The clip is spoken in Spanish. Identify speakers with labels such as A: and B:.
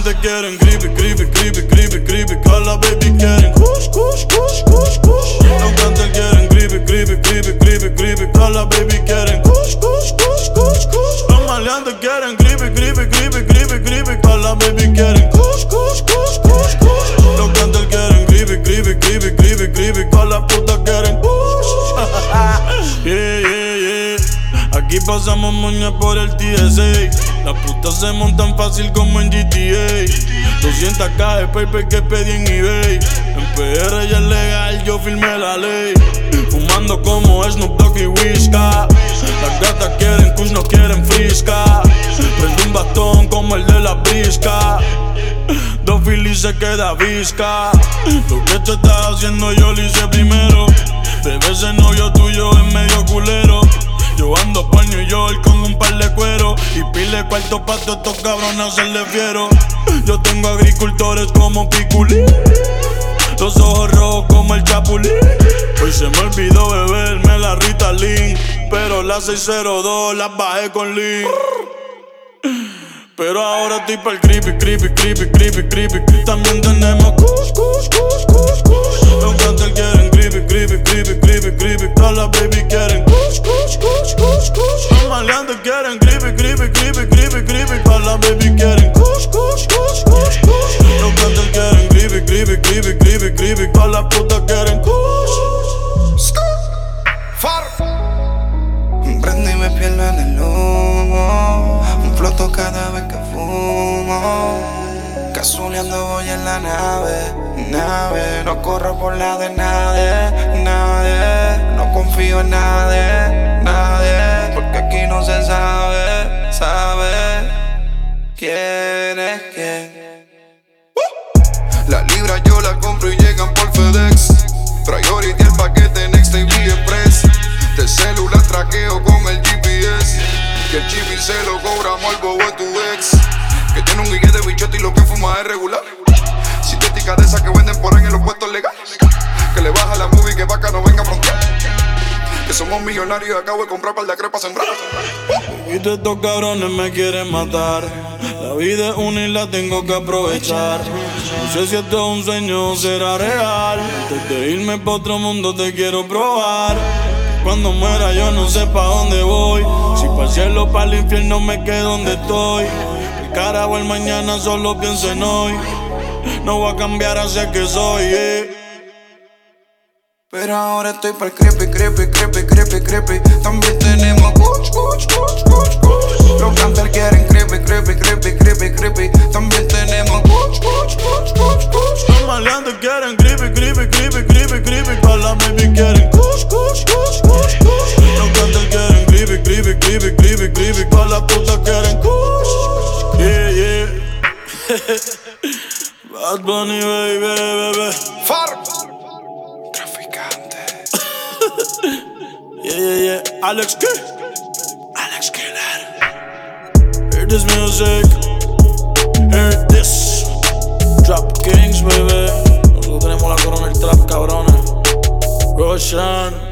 A: maleantes quieren creepy, creepy, creepy, creepy, creepy. Que las baby quieren kush, kush, kush, kush, kush. Los cantantes quieren creepy, creepy, creepy, creepy, creepy. Que las baby quieren kush, kush, kush, kush, kush. Los maleantes quieren creepy, creepy, creepy, creepy, creepy. Que las baby quieren kush, kush, kush, kush, kush. Los cantantes quieren creepy, creepy, creepy, creepy, creepy. Que las putas quieren kush. Yeah, yeah, yeah. Aquí pasamos moña por el TSA. Las putas se montan fácil como en GTA. 200k de paper que pedí en eBay. En PR ya es legal, yo firmé la ley. Fumando como Snoop Dogg y Whisca. Las gatas quieren kush, no quieren frisca. Prendo un bastón como el de la brisca. Dos filis se queda visca. Lo que tú estás haciendo yo lo hice primero. Bebé, ese novio tuyo es medio culero. Yo ando por New York con un par de cuero y pile cuarto pa' todos estos cabrones hacerle fiero. Yo tengo agricultores como Piculín, los ojos rojos como el Chapulín. Hoy se me olvidó beberme la Ritalin, pero la 602 las bajé con Lean. Pero ahora estoy pa'l creepy, creepy, creepy, creepy, creepy. También tenemos kush, kush, kush, kush, kush. Los cantantes quieren creepy, creepy, creepy, creepy, creepy. Todas las baby quieren kush, kush, kush, kush, kush. Los maleantes quieren creepy, creepy, creepy, creepy, creepy. Todas las baby quieren kush, kush, kush, kush, kush. Los cantantes quieren creepy, creepy, creepy, creepy, creepy. Todas las putas quieren kush.
B: Far. Prendo y me pierdo en el humo. Un floto cada vez que fumo. Casuleando voy en la nave. No corro por la de nadie. No confío en nadie. Porque aquí no se sabe quién es quién. La libra yo la compro y llegan por FedEx. Priority el paquete Next Day Express. De celular traqueo con el GPS. Que el chip se lo cobramos al bobo de tu ex. Que tiene un guille de bichote y lo que fuma es regular. Sintética de esas que venden por ahí en los puestos legales. Que le baja la movie que vaca no venga a frontear. Que somos millonarios y acabo de comprar par de crepas sembradas.
A: Y todos estos cabrones me quieren matar. La vida es una y la tengo que aprovechar. No sé si esto es un sueño o será real. Antes de irme pa' otro mundo te quiero probar. Cuando muera yo no sé pa' dónde voy. Si pa'l cielo o pa'l infierno me quedo donde estoy. El carajo el mañana solo pienso en hoy. No voy a cambiar hacia que soy,
B: Pero ahora estoy pa'l creepy, creepy, creepy, creepy, creepy. También tenemos kush, kush, kush, kush, kush. Los cantantes quieren creepy, creepy, creepy, creepy, creepy. También tenemos kush, kush, kush, kush, kush.
A: Los maleantes quieren creepy, creepy, creepy, creepy, creepy. Todas las baby quieren kush, kush, kush, kush, kush. Los cantantes quieren creepy, creepy, creepy, creepy, creepy. Todas las putas quieren kush. Yeah, yeah. Bad Bunny, baby.
B: Far. Traficante.
A: Yeah. Alex Killer. Hear this music. Hear this. Trap Kings, baby. Nosotros tenemos la corona del trap, cabrones. Roshan.